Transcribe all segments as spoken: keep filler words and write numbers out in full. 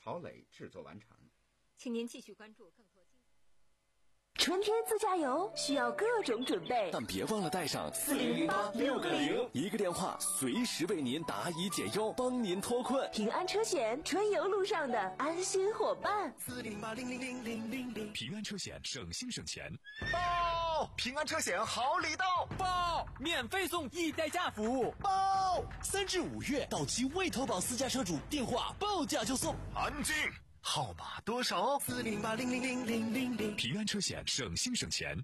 郝磊制作完成。 请您继续关注更多精彩。 春天自驾游需要各种准备， 但别忘了带上四零零八六个零， 一个电话随时为您答疑解忧，帮您脱困。 平安车险，春游路上的安心伙伴。 四零八零零零零零零， 平安车险，省心省钱。 报！平安车险好礼到！ 报！免费送一代驾服务！ 报！ 三至五月到期未投保私家车主电话报价就送。 安静。号码多少？ 四零八零零零零零零。 平安车险，省心省钱。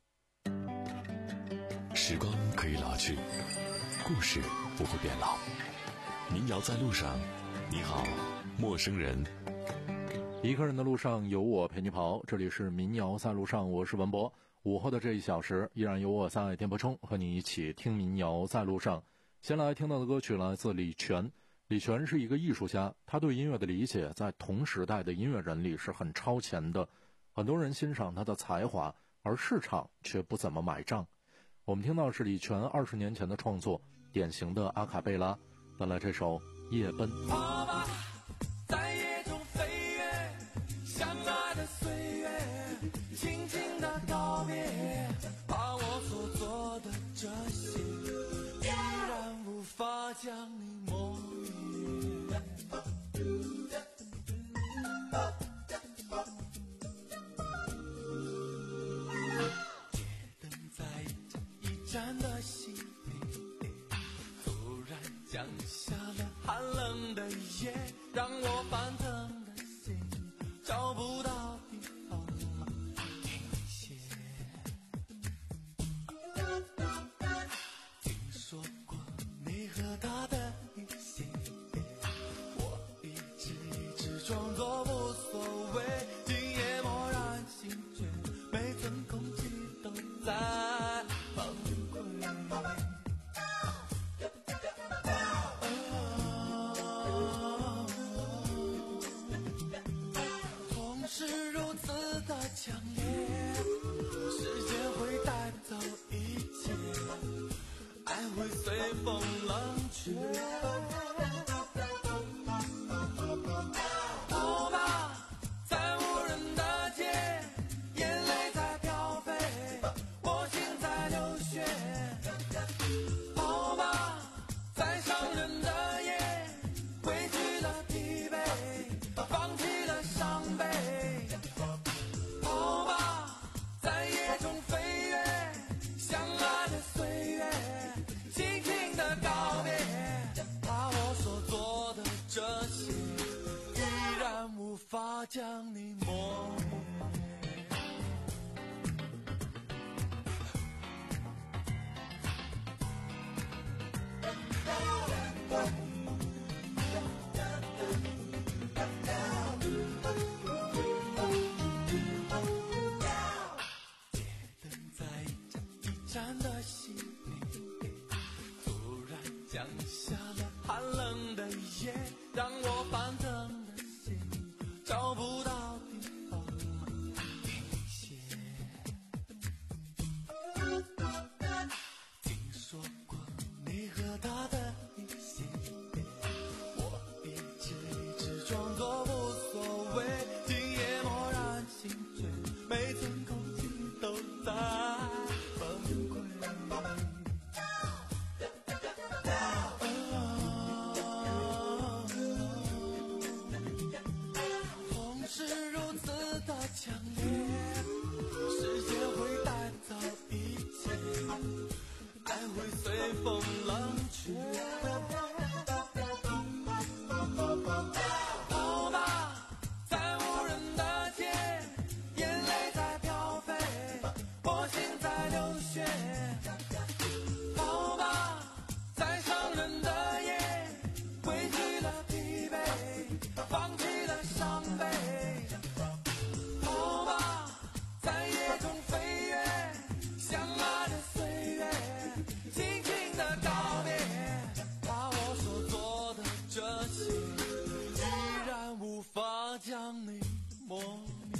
时光可以老去，故事不会变老。民谣在路上，你好，陌生人。 一个人的路上有我陪你跑，这里是民谣在路上，我是文博。午后的这一小时，依然有我在电波中和你一起听民谣在路上。先来听到的歌曲来自李泉。李泉是一个艺术家，他对音乐的理解在同时代的音乐人里是很超前的，很多人欣赏他的才华，而市场却不怎么买账。我们听到是李泉二十年前的创作，典型的阿卡贝拉，带来这首《夜奔》。 跑吧，在夜中飞跃，相爱的岁月，轻轻的告别，把我所做的这些，依然无法将你抹灭。街灯在一盏的熄灭，突然降下了寒冷的夜，让我翻腾的心找不到地方停歇。听说过你和他的一些，我一直一直装作无所谓，今夜蓦然醒觉，每寸空气都在崩溃。痛是如此的强烈，时间会带走一切，爱会随风冷却。跑吧，在无人的街，眼泪在飘飞，我心在流血。跑吧，在伤人的夜，挥去了疲惫，放弃了伤悲。跑吧，在夜中飞跃，相爱的岁月，轻轻的告别，把我所做的这些，依然无法将你磨灭。街灯在一盏的熄灭，突然降下了寒冷的夜，让我翻腾的心找不到地方停歇。听说过你和他的一些，我一直一直装作无所谓，今夜蓦然醒觉，每寸空气都在崩溃。痛是如此的强烈，时间会带走一切，爱会随风冷却。跑吧，在无人的街，眼泪在飘飞，我心在流血。跑吧，在伤人的夜，挥去了疲惫，放弃了伤悲。跑吧，在夜中飞跃，相爱的岁月，轻轻的告别，把我所做的这些，依然无法将你磨灭。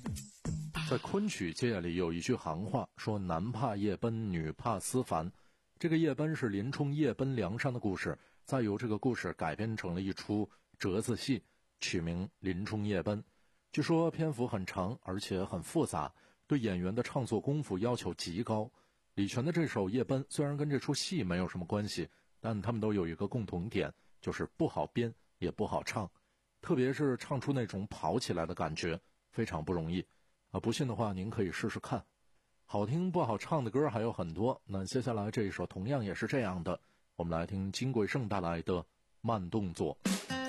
在昆曲界里有一句行话，说男怕夜奔，女怕思凡。 这个夜奔是林冲夜奔梁山的故事，再由这个故事改编成了一出折子戏，取名《林冲夜奔》。据说篇幅很长，而且很复杂，对演员的唱作功夫要求极高。李泉的这首《夜奔》虽然跟这出戏没有什么关系，但他们都有一个共同点，就是不好编也不好唱，特别是唱出那种跑起来的感觉，非常不容易啊！不信的话，您可以试试看。好听不好唱的歌还有很多，那接下来这一首同样也是这样的，我们来听金贵晟带来的慢动作。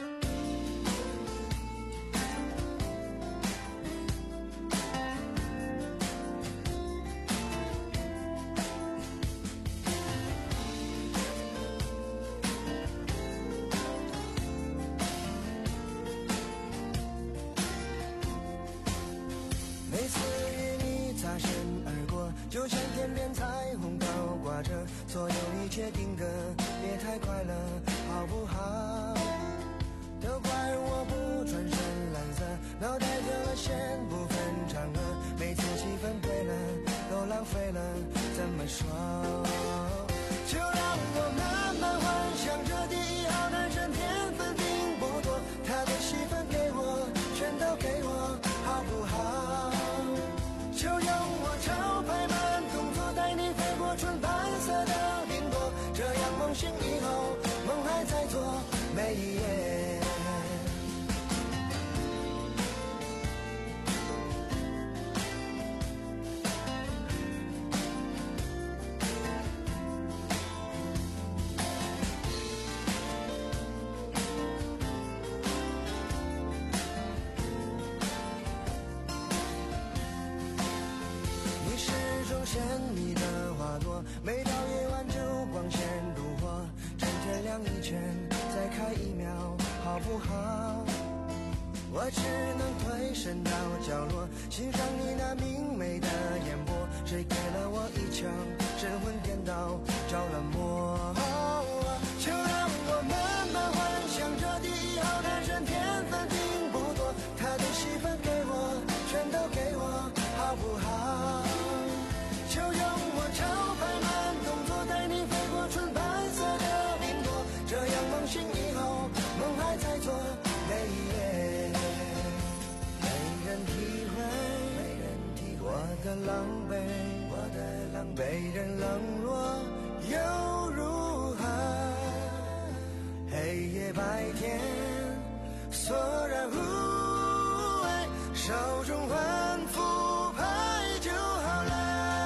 每次与你擦身而过，就像天边彩虹高挂着，所有一切定格，别太快乐，好不好？都怪我不穿深蓝色，脑袋掉了线，不分场合，每次气氛对了，都浪费了，怎么说？就让我慢慢幻想着第一号男生，天分并不多，他的戏份给我，全都给我，好不好？就用我招牌慢动作带你飞过纯白色的云朵，这样梦醒以后，梦还在做每一夜。绚丽的花朵，每到夜晚就光线如火，趁天亮以前再开一秒，好不好？我只能退身到角落，欣赏你那明媚的眼波，谁给了我一枪，神魂颠倒，着了魔。就让我慢慢幻想着第一号男生，天分并不多，他的戏份给我，全都给我，好不好？就用我招牌慢动作带你飞过纯白色的云朵，这样梦醒以后，梦还在做每一夜。没人体会，没人体会我的狼狈，我的狼狈，被人冷落又如何？黑夜白天，索然无味，手中换副牌就好了。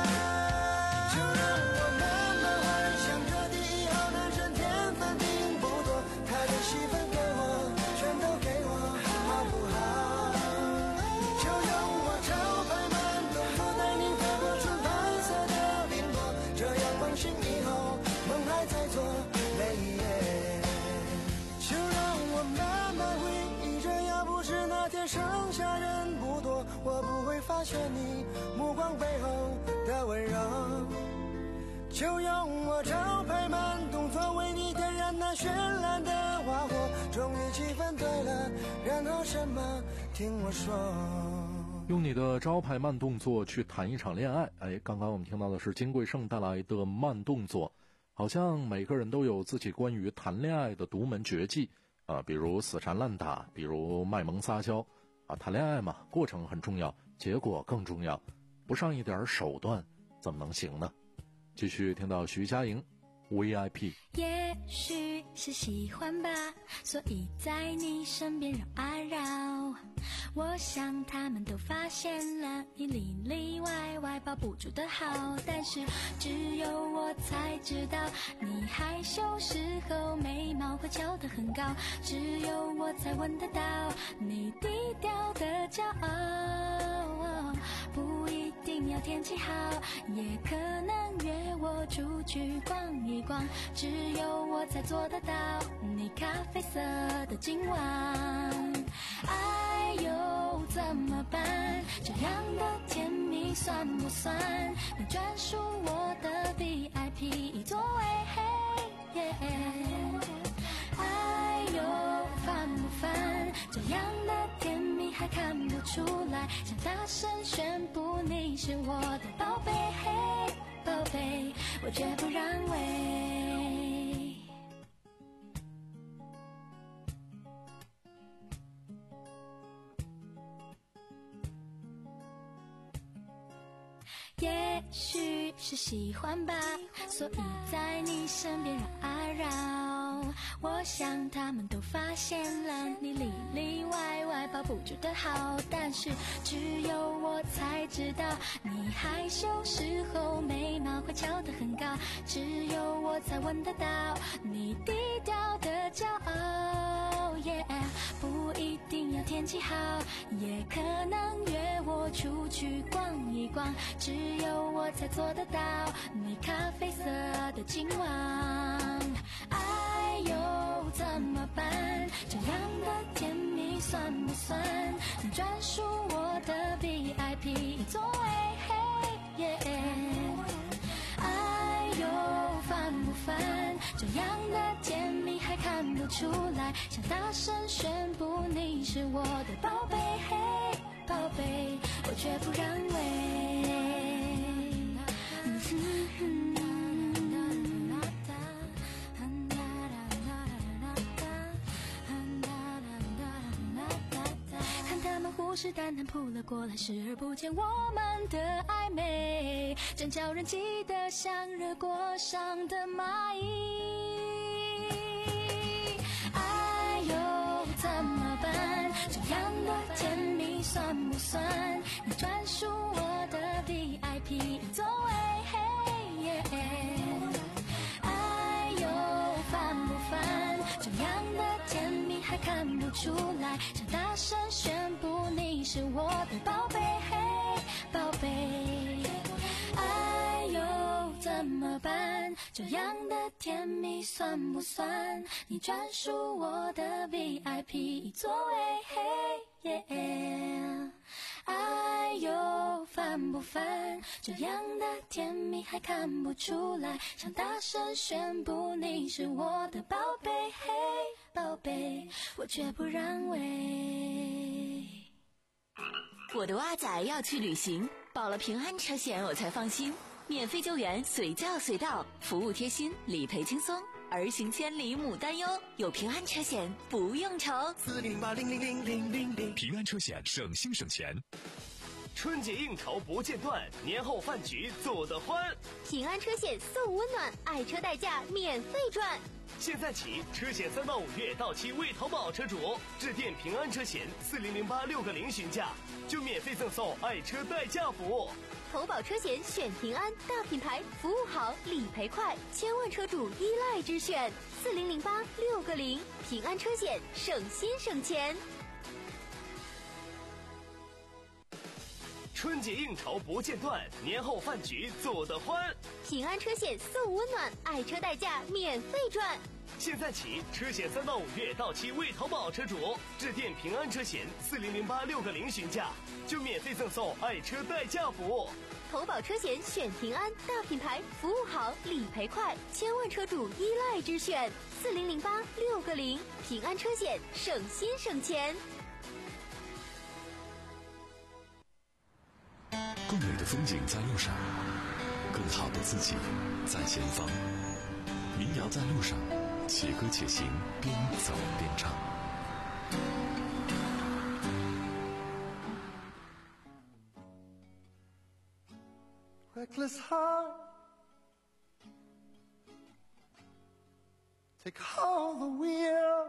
剩下人不多，我不会发现你目光背后的温柔，就用我招牌慢动作为你点燃那绚烂的花火，终于气氛对了，然后什么听我说。 用你的招牌慢动作去谈一场恋爱。哎，刚刚我们听到的是金贵晟带来的慢动作。好像每个人都有自己关于谈恋爱的独门绝技啊、呃，比如死缠烂打，比如卖萌撒娇啊。谈恋爱嘛，过程很重要，结果更重要，不上一点手段怎么能行呢？继续听到徐佳莹 V I P。 也许是喜欢吧，所以在你身边绕啊绕，我想他们都发现了你里里外外抱不住的好，但是只有我才知道你害羞时候眉毛会翘得很高，只有我才闻得到你低调的骄傲，不一定要天气好，也可能约我出去逛一逛，只有我才做得到你咖啡色的今晚。哎呦怎么办，这样的甜蜜算不算你专属我的 V I P 座位？哎呦烦不烦，这样的甜蜜还看不出来，想大声宣布你是我的宝贝，宝贝， 我绝不让位。也许是喜欢吧，所以在你身边绕啊绕。我想他们都发现了你里里外外抱不住的好，但是只有我才知道，你害羞时候眉毛会翘得很高，只有我才闻得到你低调的骄傲。Yeah， 不一定要天气好，也可能约我出去逛一逛，只有我才做得到你咖啡色的今晚。哎呦怎么办，这样的甜蜜算不算你专属我的 V I P 座位？嘿耶，哎呦烦不烦，这样的甜蜜还看不出来，想大声宣布你是我的宝贝，嘿宝贝，我绝不让位。虎视眈眈扑了过来，视而不见我们的暧昧，真叫人记得像热锅上的蚂蚁。哎呦怎么办，这样的甜蜜算不算你专属我的 V I P 座位？嘿耶，哎呦烦不烦，这样的甜蜜还看不出来，想大声宣布你是我的宝贝，嘿宝贝，哎呦怎么办，这样的甜蜜算不算你专属我的 V I P 座位？嘿耶，哎呦烦不烦，这样的甜蜜还看不出来，想大声宣布你是我的宝贝，嘿宝贝，我绝不让位。 我的蛙仔要去旅行，保了平安车险我才放心，免费救援随叫随到，服务贴心，理赔轻松，儿行千里母担忧，有平安车险不用愁。 四零八零零零零零零，平安车险省心省钱。春节应酬不间断，年后饭局做得欢。 平安车险送温暖，爱车代驾免费赚。 现在起，车险三到五月到期未投保车主致电平安车险四零零八六个零询价，就免费赠送爱车代驾服务。 投保车险选平安，大品牌，服务好，理赔快，千万车主依赖之选。四零零八六个零，平安车险，省心省钱。 春节应酬不间断，年后饭局做得欢。 平安车险送温暖，爱车代驾免费赚。 现在起，车险三到五月到期未投保车主致电平安车险四零零八六个零询价，就免费赠送爱车代驾服务。 投保车险选平安，大品牌，服务好，理赔快，千万车主依赖之选。四零零八六个零，平安车险，省心省钱。 更美的风景在路上，更好的自己在前方。民谣在路上，且歌且行，边走边唱。 Reckless heart, take all the wheel.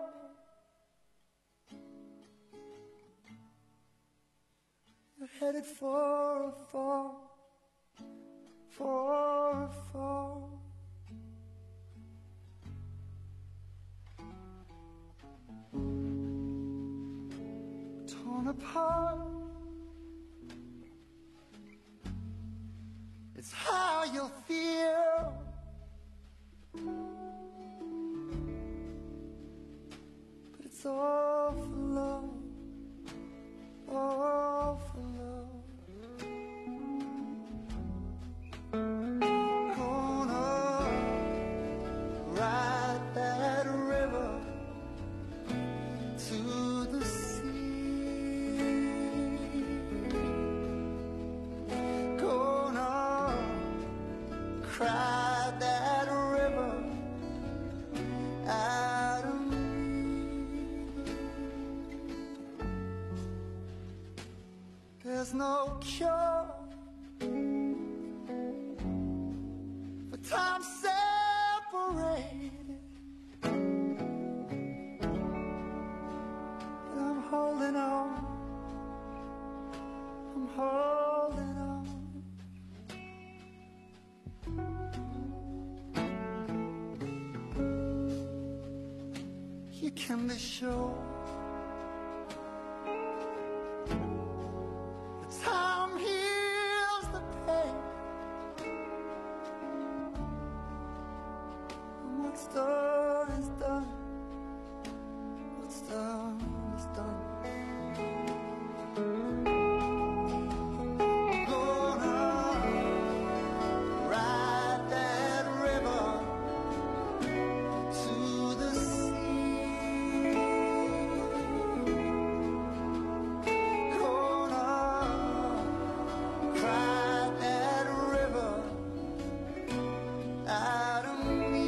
You're headed for a fall, for a fall. Torn apart, it's how you'll feel. But it's all for love, all for love. Gonna ride that river to the sea. Gonna cry no cure for time separated. But I'm holding on, I'm holding on. You can be sure time heals the pain, and what's done is done. What's done is done. I'm gonna ride that river to the sea. Gonna cry that river out of me.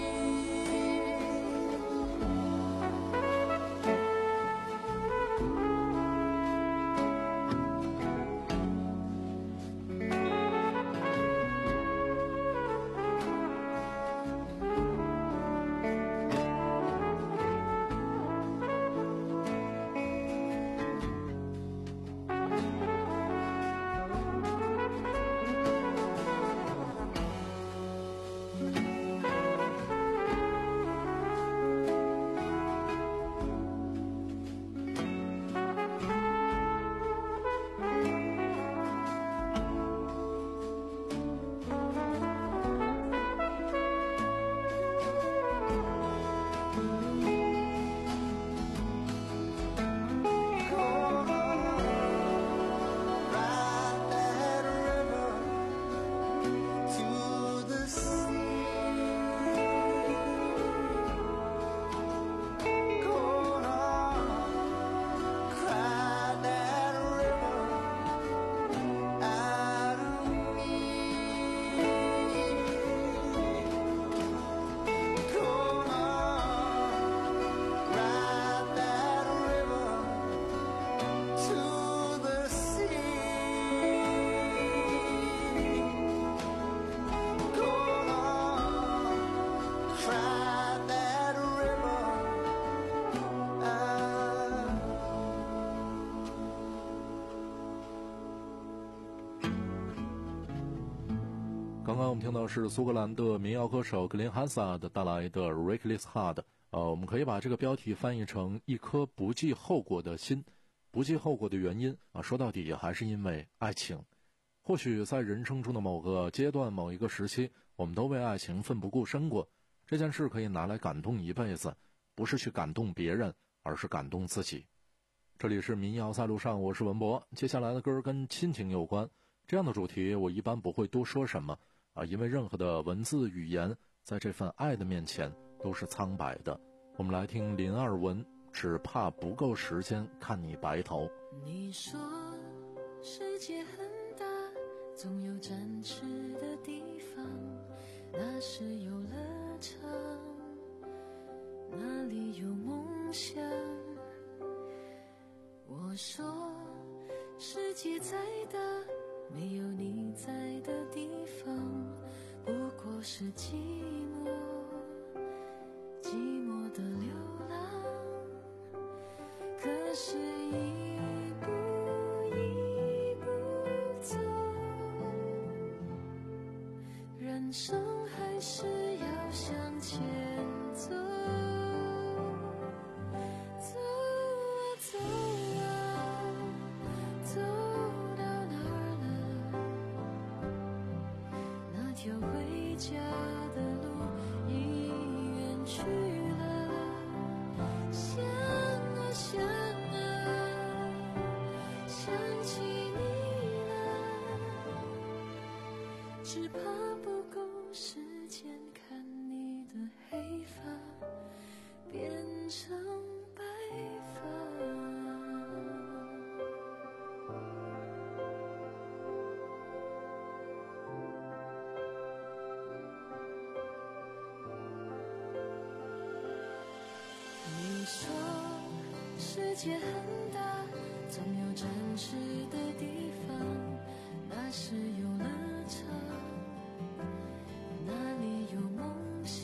刚刚我们听到是苏格兰的民谣歌手格林汉萨的带来的 Reckless Heart， 呃，我们可以把这个标题翻译成一颗不计后果的心。不计后果的原因啊，说到底还是因为爱情。或许在人生中的某个阶段、某一个时期，我们都为爱情奋不顾身过。这件事可以拿来感动一辈子，不是去感动别人，而是感动自己。这里是民谣在路上，我是文博。接下来的歌跟亲情有关，这样的主题我一般不会多说什么啊，因为任何的文字语言在这份爱的面前都是苍白的。我们来听林二文，只怕不够时间看你白头。 你说世界很大，总有展翅的地方，那是游乐场，那里有梦想。我说世界再大，没有你在的地方，不过是寂寞，寂寞的流浪。可是一步一步走，人生还是要向前走，走啊走啊，走到哪儿了？那条回家的路已远去了，想啊想啊，想起你了，只怕不够时间看你的黑发变成白发。你说世界很大， 总有真实的地方，那是游乐场，那里有梦想。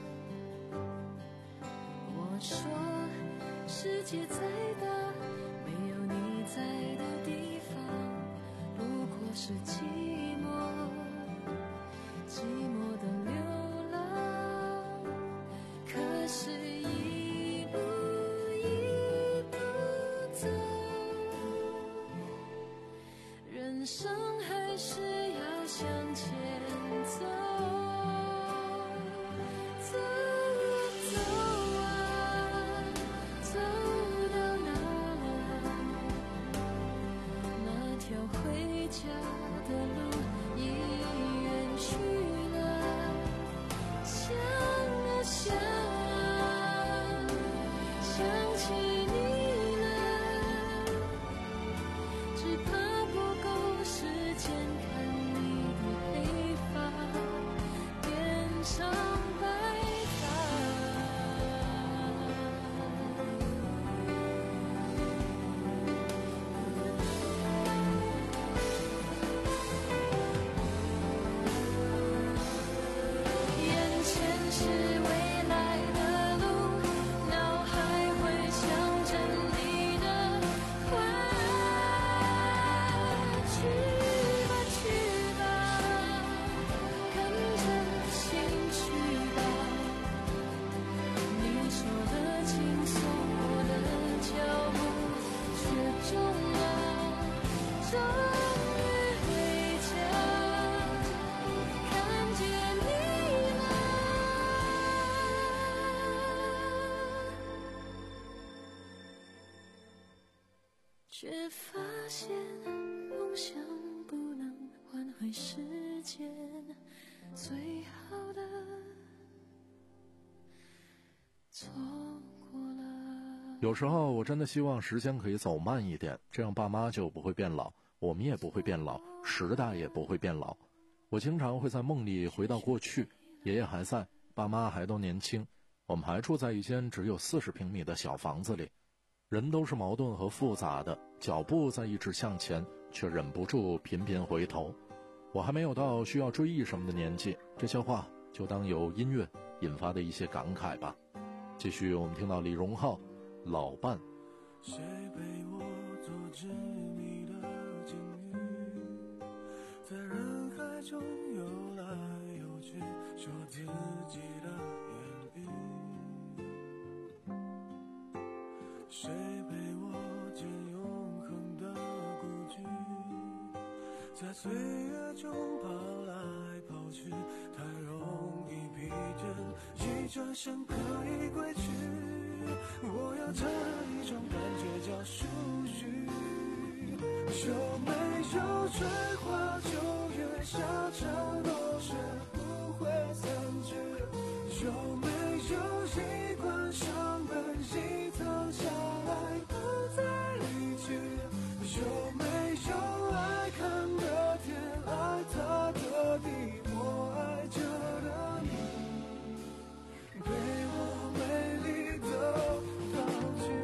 我说世界再大，没有你在的地方不过是寂寞，寂寞的流浪。可是一步一步走，人生还是要向前走，走走啊，走到哪那条回家的路已远去了，想啊想啊，想起你了，只怕不够时间看你的黑发变成白眼前是未来的路，脑海回想着你的话，去吧去吧，跟着心去吧，你说的轻松，我的脚步却重了，终于回家，看见你了，却发现梦想不能换回时间，最好的错过了。 有时候我真的希望时间可以走慢一点，这样爸妈就不会变老，我们也不会变老，时代也不会变老。我经常会在梦里回到过去，爷爷还在，爸妈还都年轻，我们还住在一间只有四十平米的小房子里，人都是矛盾和复杂的，脚步在一直向前，却忍不住频频回头。我还没有到需要追忆什么的年纪，这些话就当由音乐引发的一些感慨吧。继续我们听到李荣浩老伴。 谁陪我做执迷的鲸鱼，在人海中游来游去，说自己的言语。谁陪我见永恒的孤寂，在岁月中跑来跑去，太容易疲倦，一转身可以归去。我要找的一种感觉叫属于，有没有追花九月下场落雪不会散去，有没有一关伤痕隐藏下来不再离去，有没有爱看的天爱他的地，我爱着的你，陪我美丽的道具。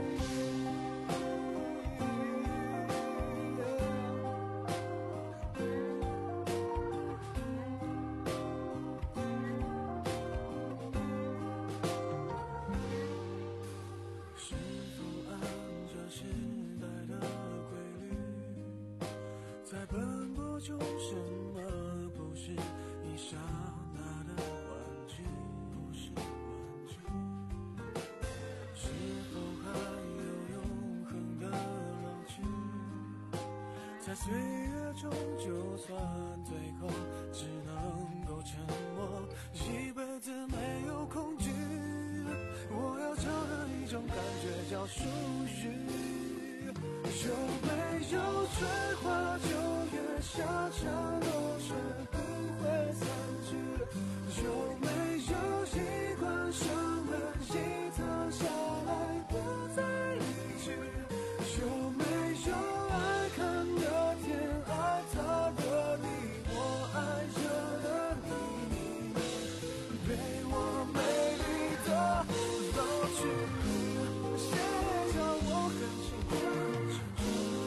是否按着时代的规律，在奔波中什么不是一刹那的玩具，不是玩具。是否还有永恒的老去，在岁月中就算最后只能够沉默，一辈子没有恐惧。我要找的一种感觉叫属于，有没有追花九月下场落雪不会散去，有没有一关伤痕隐藏下来不再离去，有没有爱看的天爱他的地，我爱着的你，陪我美丽的老去，谁叫我很喜欢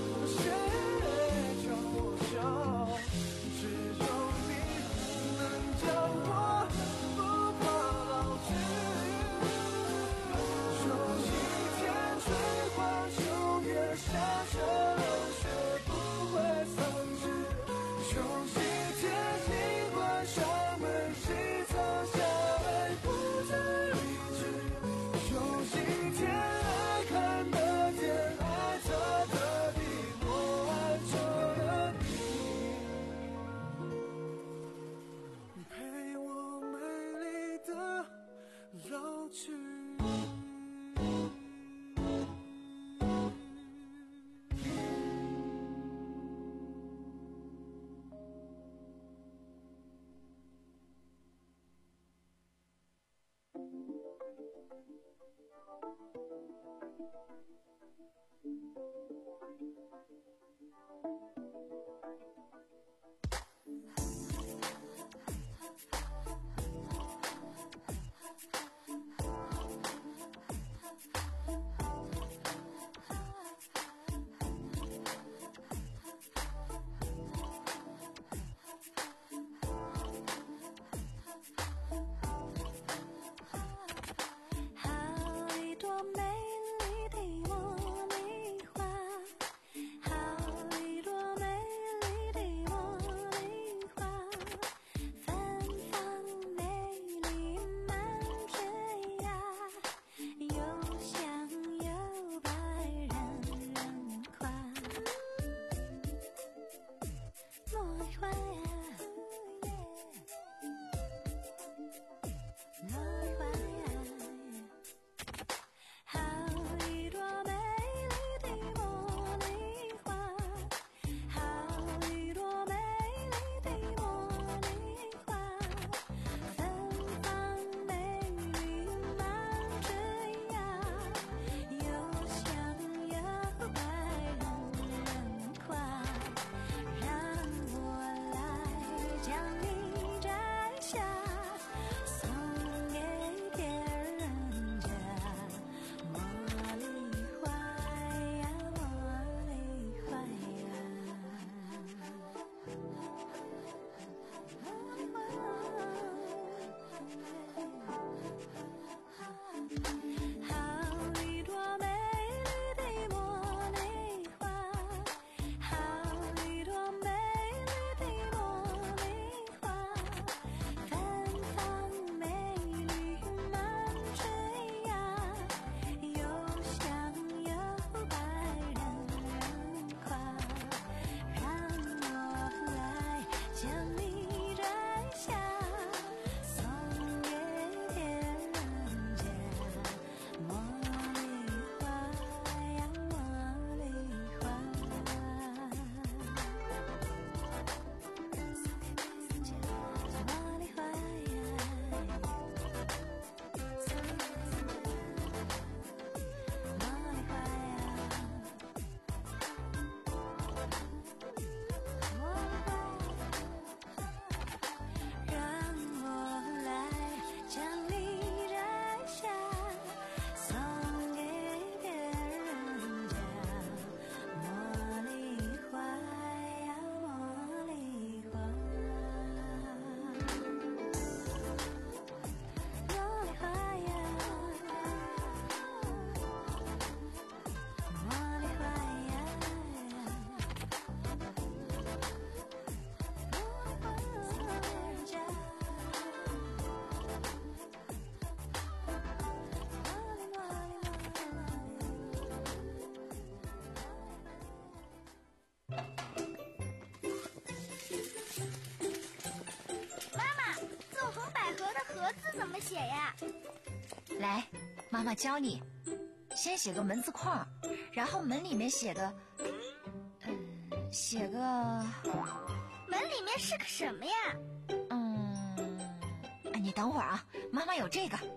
写呀？ 来，妈妈教你。先写个门字框，然后门里面写个，嗯，写个。 门里面是个什么呀？ 嗯，哎，你等会儿啊，妈妈有这个。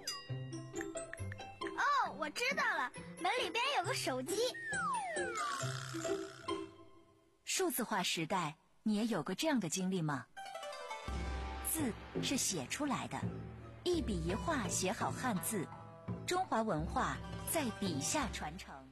哦，我知道了，门里边有个手机。 数字化时代，你也有过这样的经历吗？字是写出来的，一笔一画写好汉字，中华文化在笔下传承。